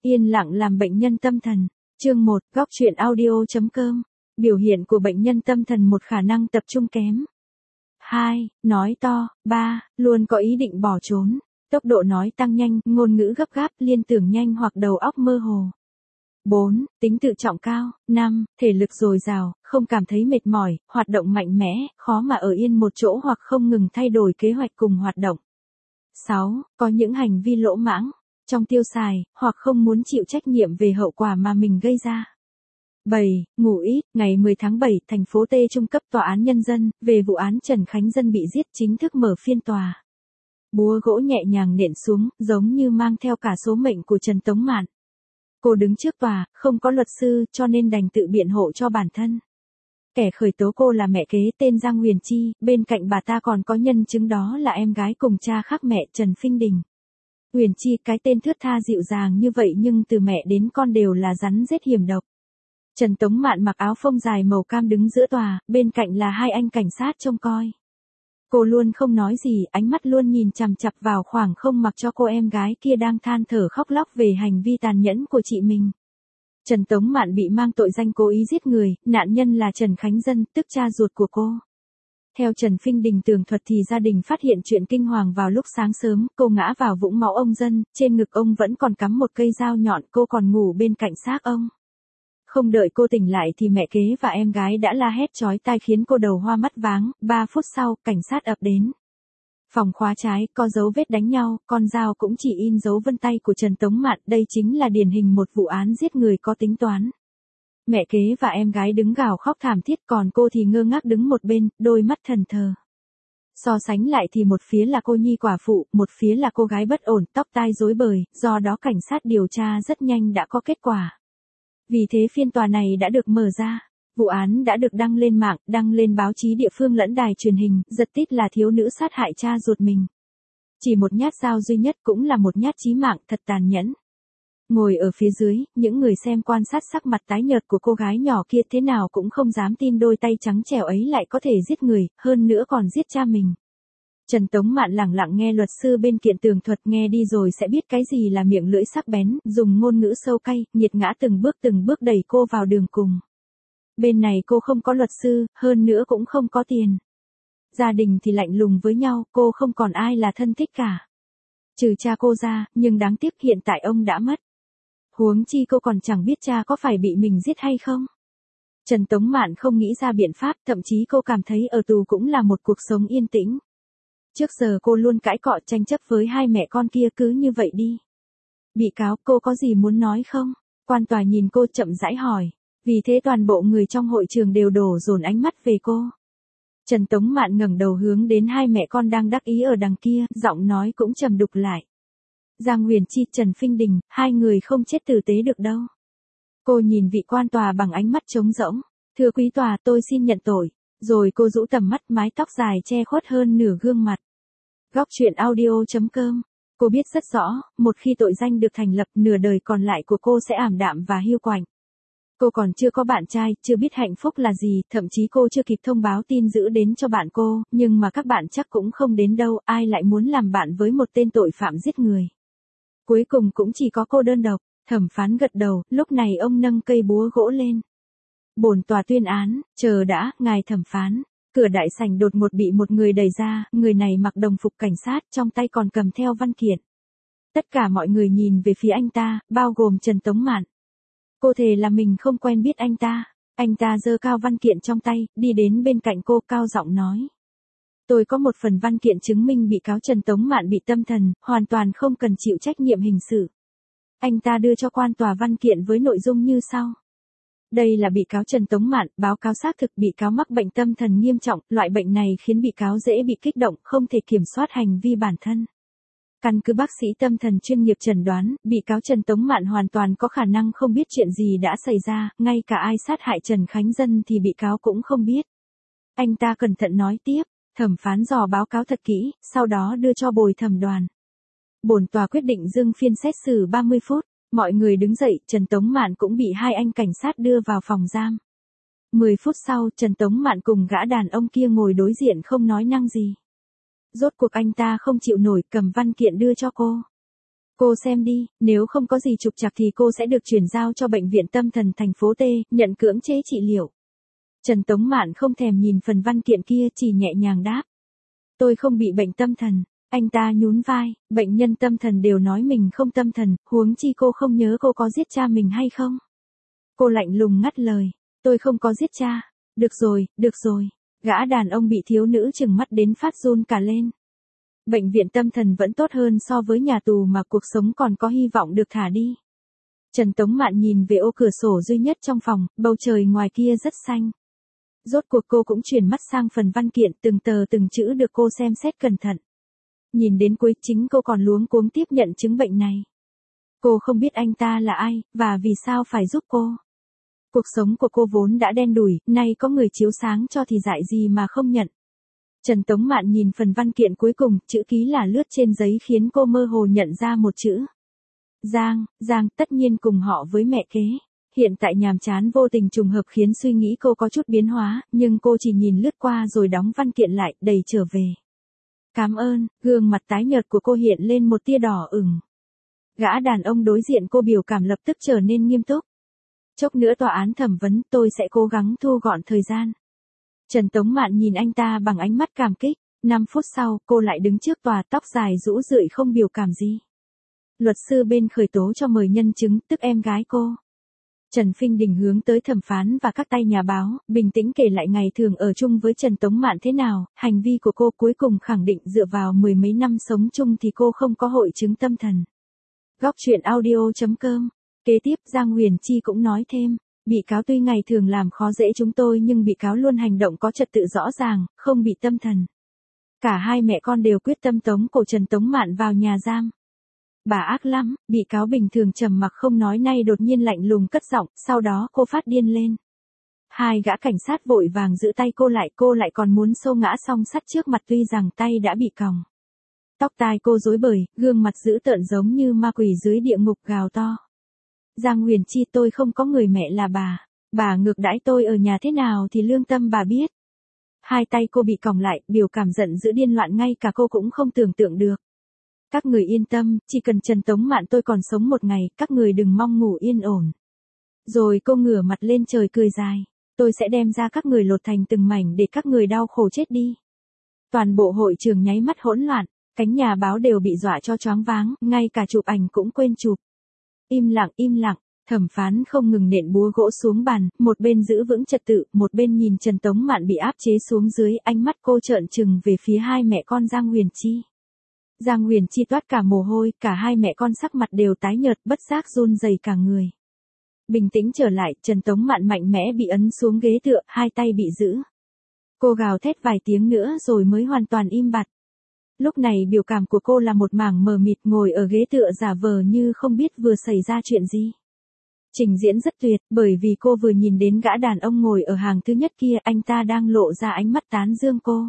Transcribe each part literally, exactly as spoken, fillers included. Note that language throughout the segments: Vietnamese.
Yên lặng làm bệnh nhân tâm thần. Chương một, góc truyện audio.com. Biểu hiện của bệnh nhân tâm thần: một, khả năng tập trung kém. hai, nói to. ba, luôn có ý định bỏ trốn. Tốc độ nói tăng nhanh, ngôn ngữ gấp gáp, liên tưởng nhanh hoặc đầu óc mơ hồ. bốn, tính tự trọng cao. năm, thể lực dồi dào, không cảm thấy mệt mỏi, hoạt động mạnh mẽ, khó mà ở yên một chỗ hoặc không ngừng thay đổi kế hoạch cùng hoạt động. sáu, có những hành vi lỗ mãng trong tiêu xài, hoặc không muốn chịu trách nhiệm về hậu quả mà mình gây ra. bảy. Ngủ ít. Ngày mười tháng bảy, thành phố T Trung cấp Tòa án Nhân dân, về vụ án Trần Khánh Dân bị giết chính thức mở phiên tòa. Búa gỗ nhẹ nhàng nện xuống, giống như mang theo cả số mệnh của Trần Tống Mạn. Cô đứng trước tòa, không có luật sư, cho nên đành tự biện hộ cho bản thân. Kẻ khởi tố cô là mẹ kế tên Giang Huyền Chi, bên cạnh bà ta còn có nhân chứng, đó là em gái cùng cha khác mẹ Trần Phinh Đình. Huyền Chi, cái tên thướt tha dịu dàng như vậy nhưng từ mẹ đến con đều là rắn rết hiểm độc. Trần Tống Mạn mặc áo phông dài màu cam đứng giữa tòa, bên cạnh là hai anh cảnh sát trông coi. Cô luôn không nói gì, ánh mắt luôn nhìn chằm chằm vào khoảng không mặc cho cô em gái kia đang than thở khóc lóc về hành vi tàn nhẫn của chị mình. Trần Tống Mạn bị mang tội danh cố ý giết người, nạn nhân là Trần Khánh Dân, tức cha ruột của cô. Theo Trần Phinh Đình tường thuật thì gia đình phát hiện chuyện kinh hoàng vào lúc sáng sớm, cô ngã vào vũng máu ông Dân, trên ngực ông vẫn còn cắm một cây dao nhọn, cô còn ngủ bên cạnh xác ông. Không đợi cô tỉnh lại thì mẹ kế và em gái đã la hét chói tai khiến cô đầu hoa mắt váng. Ba phút sau, cảnh sát ập đến. Phòng khóa trái, có dấu vết đánh nhau, con dao cũng chỉ in dấu vân tay của Trần Tống Mạn, đây chính là điển hình một vụ án giết người có tính toán. Mẹ kế và em gái đứng gào khóc thảm thiết, còn cô thì ngơ ngác đứng một bên, đôi mắt thần thờ. So sánh lại thì một phía là cô nhi quả phụ, một phía là cô gái bất ổn, tóc tai rối bời, do đó cảnh sát điều tra rất nhanh đã có kết quả. Vì thế phiên tòa này đã được mở ra. Vụ án đã được đăng lên mạng, đăng lên báo chí địa phương lẫn đài truyền hình, giật tít là thiếu nữ sát hại cha ruột mình. Chỉ một nhát dao duy nhất cũng là một nhát chí mạng, thật tàn nhẫn. Ngồi ở phía dưới, những người xem quan sát sắc mặt tái nhợt của cô gái nhỏ kia, thế nào cũng không dám tin đôi tay trắng trẻo ấy lại có thể giết người, hơn nữa còn giết cha mình. Trần Tống Mạn lẳng lặng nghe luật sư bên kiện tường thuật, nghe đi rồi sẽ biết cái gì là miệng lưỡi sắc bén, dùng ngôn ngữ sâu cay, nghiệt ngã từng bước từng bước đẩy cô vào đường cùng. Bên này cô không có luật sư, hơn nữa cũng không có tiền. Gia đình thì lạnh lùng với nhau, cô không còn ai là thân thích cả. Trừ cha cô ra, nhưng đáng tiếc hiện tại ông đã mất. Huống chi cô còn chẳng biết cha có phải bị mình giết hay không. Trần Tống Mạn không nghĩ ra biện pháp, thậm chí cô cảm thấy ở tù cũng là một cuộc sống yên tĩnh. Trước giờ cô luôn cãi cọ tranh chấp với hai mẹ con kia, cứ như vậy đi. Bị cáo, cô có gì muốn nói không? Quan tòa nhìn cô chậm rãi hỏi. Vì thế toàn bộ người trong hội trường đều đổ dồn ánh mắt về cô. Trần Tống Mạn ngẩng đầu hướng đến hai mẹ con đang đắc ý ở đằng kia, giọng nói cũng trầm đục lại. Giang Huyền Chi, Trần Phinh Đình, hai người không chết tử tế được đâu. Cô nhìn vị quan tòa bằng ánh mắt trống rỗng. Thưa quý tòa, tôi xin nhận tội. Rồi cô rũ tầm mắt, mái tóc dài che khuất hơn nửa gương mặt. Góc truyện audio.com. Cô biết rất rõ, một khi tội danh được thành lập, nửa đời còn lại của cô sẽ ảm đạm và hiu quạnh. Cô còn chưa có bạn trai, chưa biết hạnh phúc là gì, thậm chí cô chưa kịp thông báo tin dữ đến cho bạn cô, nhưng mà các bạn chắc cũng không đến đâu, ai lại muốn làm bạn với một tên tội phạm giết người. Cuối cùng cũng chỉ có cô đơn độc. Thẩm phán gật đầu, lúc này ông nâng cây búa gỗ lên. Bổn tòa tuyên án. Chờ đã, ngài thẩm phán. Cửa đại sảnh đột ngột bị một người đẩy ra, người này mặc đồng phục cảnh sát, trong tay còn cầm theo văn kiện. Tất cả mọi người nhìn về phía anh ta, bao gồm Trần Tống Mạn. Cô thề là mình không quen biết anh ta. Anh ta giơ cao văn kiện trong tay, đi đến bên cạnh cô, cao giọng nói. Tôi có một phần văn kiện chứng minh bị cáo Trần Tống Mạn bị tâm thần, hoàn toàn không cần chịu trách nhiệm hình sự. Anh ta đưa cho quan tòa văn kiện với nội dung như sau. Đây là bị cáo Trần Tống Mạn, báo cáo xác thực bị cáo mắc bệnh tâm thần nghiêm trọng, loại bệnh này khiến bị cáo dễ bị kích động, không thể kiểm soát hành vi bản thân. Căn cứ bác sĩ tâm thần chuyên nghiệp chẩn đoán, bị cáo Trần Tống Mạn hoàn toàn có khả năng không biết chuyện gì đã xảy ra, ngay cả ai sát hại Trần Khánh Dân thì bị cáo cũng không biết. Anh ta cẩn thận nói tiếp, thẩm phán dò báo cáo thật kỹ, sau đó đưa cho bồi thẩm đoàn. Bổn tòa quyết định dừng phiên xét xử ba mươi phút. Mọi người đứng dậy, Trần Tống Mạn cũng bị hai anh cảnh sát đưa vào phòng giam. mười phút sau, Trần Tống Mạn cùng gã đàn ông kia ngồi đối diện không nói năng gì. Rốt cuộc anh ta không chịu nổi, cầm văn kiện đưa cho cô. Cô xem đi, nếu không có gì trục trặc thì cô sẽ được chuyển giao cho bệnh viện tâm thần thành phố T, nhận cưỡng chế trị liệu. Trần Tống Mạn không thèm nhìn phần văn kiện kia, chỉ nhẹ nhàng đáp. Tôi không bị bệnh tâm thần. Anh ta nhún vai, bệnh nhân tâm thần đều nói mình không tâm thần, huống chi cô không nhớ cô có giết cha mình hay không. Cô lạnh lùng ngắt lời, tôi không có giết cha. Được rồi, được rồi. Gã đàn ông bị thiếu nữ trừng mắt đến phát run cả lên. Bệnh viện tâm thần vẫn tốt hơn so với nhà tù mà cuộc sống còn có hy vọng được thả đi. Trần Tống Mạn nhìn về ô cửa sổ duy nhất trong phòng, bầu trời ngoài kia rất xanh. Rốt cuộc cô cũng chuyển mắt sang phần văn kiện, từng tờ từng chữ được cô xem xét cẩn thận. Nhìn đến cuối chính cô còn luống cuống tiếp nhận chứng bệnh này. Cô không biết anh ta là ai, và vì sao phải giúp cô. Cuộc sống của cô vốn đã đen đủi, nay có người chiếu sáng cho thì dại gì mà không nhận. Trần Tống Mạn nhìn phần văn kiện cuối cùng, chữ ký là lướt trên giấy khiến cô mơ hồ nhận ra một chữ. Giang, Giang, tất nhiên cùng họ với mẹ kế. Hiện tại nhàm chán vô tình trùng hợp khiến suy nghĩ cô có chút biến hóa, nhưng cô chỉ nhìn lướt qua rồi đóng văn kiện lại, đầy trở về. Cảm ơn, gương mặt tái nhợt của cô hiện lên một tia đỏ ửng. Gã đàn ông đối diện cô biểu cảm lập tức trở nên nghiêm túc. Chốc nữa tòa án thẩm vấn, tôi sẽ cố gắng thu gọn thời gian. Trần Tống Mạn nhìn anh ta bằng ánh mắt cảm kích. Năm phút sau, cô lại đứng trước tòa, tóc dài rũ rượi không biểu cảm gì. Luật sư bên khởi tố cho mời nhân chứng, tức em gái cô. Trần Phinh Đình hướng tới thẩm phán và các tay nhà báo, bình tĩnh kể lại ngày thường ở chung với Trần Tống Mạn thế nào, hành vi của cô cuối cùng khẳng định dựa vào mười mấy năm sống chung thì cô không có hội chứng tâm thần. Góc truyện audio chấm com. Kế tiếp Giang Huyền Chi cũng nói thêm, bị cáo tuy ngày thường làm khó dễ chúng tôi nhưng bị cáo luôn hành động có trật tự rõ ràng, không bị tâm thần. Cả hai mẹ con đều quyết tâm tống cổ Trần Tống Mạn vào nhà giam. Bà ác lắm, bị cáo bình thường trầm mặc không nói nay đột nhiên lạnh lùng cất giọng, sau đó cô phát điên lên. Hai gã cảnh sát vội vàng giữ tay cô lại, cô lại còn muốn xô ngã song sắt trước mặt tuy rằng tay đã bị còng. Tóc tai cô rối bời, gương mặt dữ tợn giống như ma quỷ dưới địa ngục gào to. Giang Huyền Chi, tôi không có người mẹ là bà. Bà ngược đãi tôi ở nhà thế nào thì lương tâm bà biết. Hai tay cô bị còng lại, biểu cảm giận dữ điên loạn ngay cả cô cũng không tưởng tượng được. Các người yên tâm, chỉ cần Trần Tống Mạn tôi còn sống một ngày, các người đừng mong ngủ yên ổn. Rồi cô ngửa mặt lên trời cười dài. Tôi sẽ đem ra các người lột thành từng mảnh để các người đau khổ chết đi. Toàn bộ hội trường nháy mắt hỗn loạn, cánh nhà báo đều bị dọa cho choáng váng, ngay cả chụp ảnh cũng quên chụp. Im lặng, im lặng, thẩm phán không ngừng nện búa gỗ xuống bàn, một bên giữ vững trật tự, một bên nhìn Trần Tống Mạn bị áp chế xuống dưới, ánh mắt cô trợn trừng về phía hai mẹ con Giang Huyền Chi. Giang Huyền Chi toát cả mồ hôi, cả hai mẹ con sắc mặt đều tái nhợt, bất giác run rẩy cả người. Bình tĩnh trở lại, Trần Tống Mạn mạnh mẽ bị ấn xuống ghế tựa, hai tay bị giữ. Cô gào thét vài tiếng nữa rồi mới hoàn toàn im bặt. Lúc này biểu cảm của cô là một mảng mờ mịt, ngồi ở ghế tựa giả vờ như không biết vừa xảy ra chuyện gì. Trình diễn rất tuyệt, bởi vì cô vừa nhìn đến gã đàn ông ngồi ở hàng thứ nhất kia, anh ta đang lộ ra ánh mắt tán dương cô.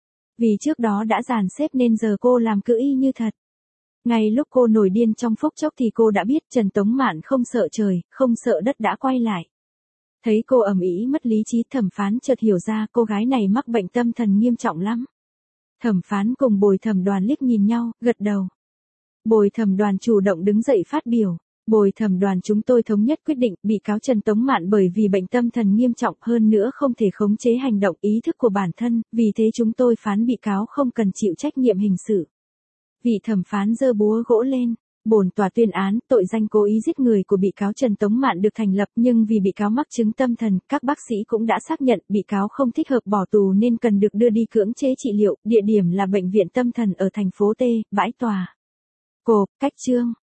Vì trước đó đã dàn xếp nên giờ cô làm cứ y như thật. Ngay lúc cô nổi điên trong phút chốc thì cô đã biết Trần Tống Mạn không sợ trời, không sợ đất đã quay lại. Thấy cô ầm ĩ mất lý trí, thẩm phán chợt hiểu ra cô gái này mắc bệnh tâm thần nghiêm trọng lắm. Thẩm phán cùng bồi thẩm đoàn liếc nhìn nhau, gật đầu. Bồi thẩm đoàn chủ động đứng dậy phát biểu. Bồi thẩm đoàn chúng tôi thống nhất quyết định, bị cáo Trần Tống Mạn bởi vì bệnh tâm thần nghiêm trọng hơn nữa không thể khống chế hành động ý thức của bản thân, vì thế chúng tôi phán bị cáo không cần chịu trách nhiệm hình sự. Vị thẩm phán giơ búa gỗ lên. Bổn tòa tuyên án, tội danh cố ý giết người của bị cáo Trần Tống Mạn được thành lập, nhưng vì bị cáo mắc chứng tâm thần, các bác sĩ cũng đã xác nhận bị cáo không thích hợp bỏ tù nên cần được đưa đi cưỡng chế trị liệu, địa điểm là bệnh viện tâm thần ở thành phố T, bãi tòa. Cộp, cách chương.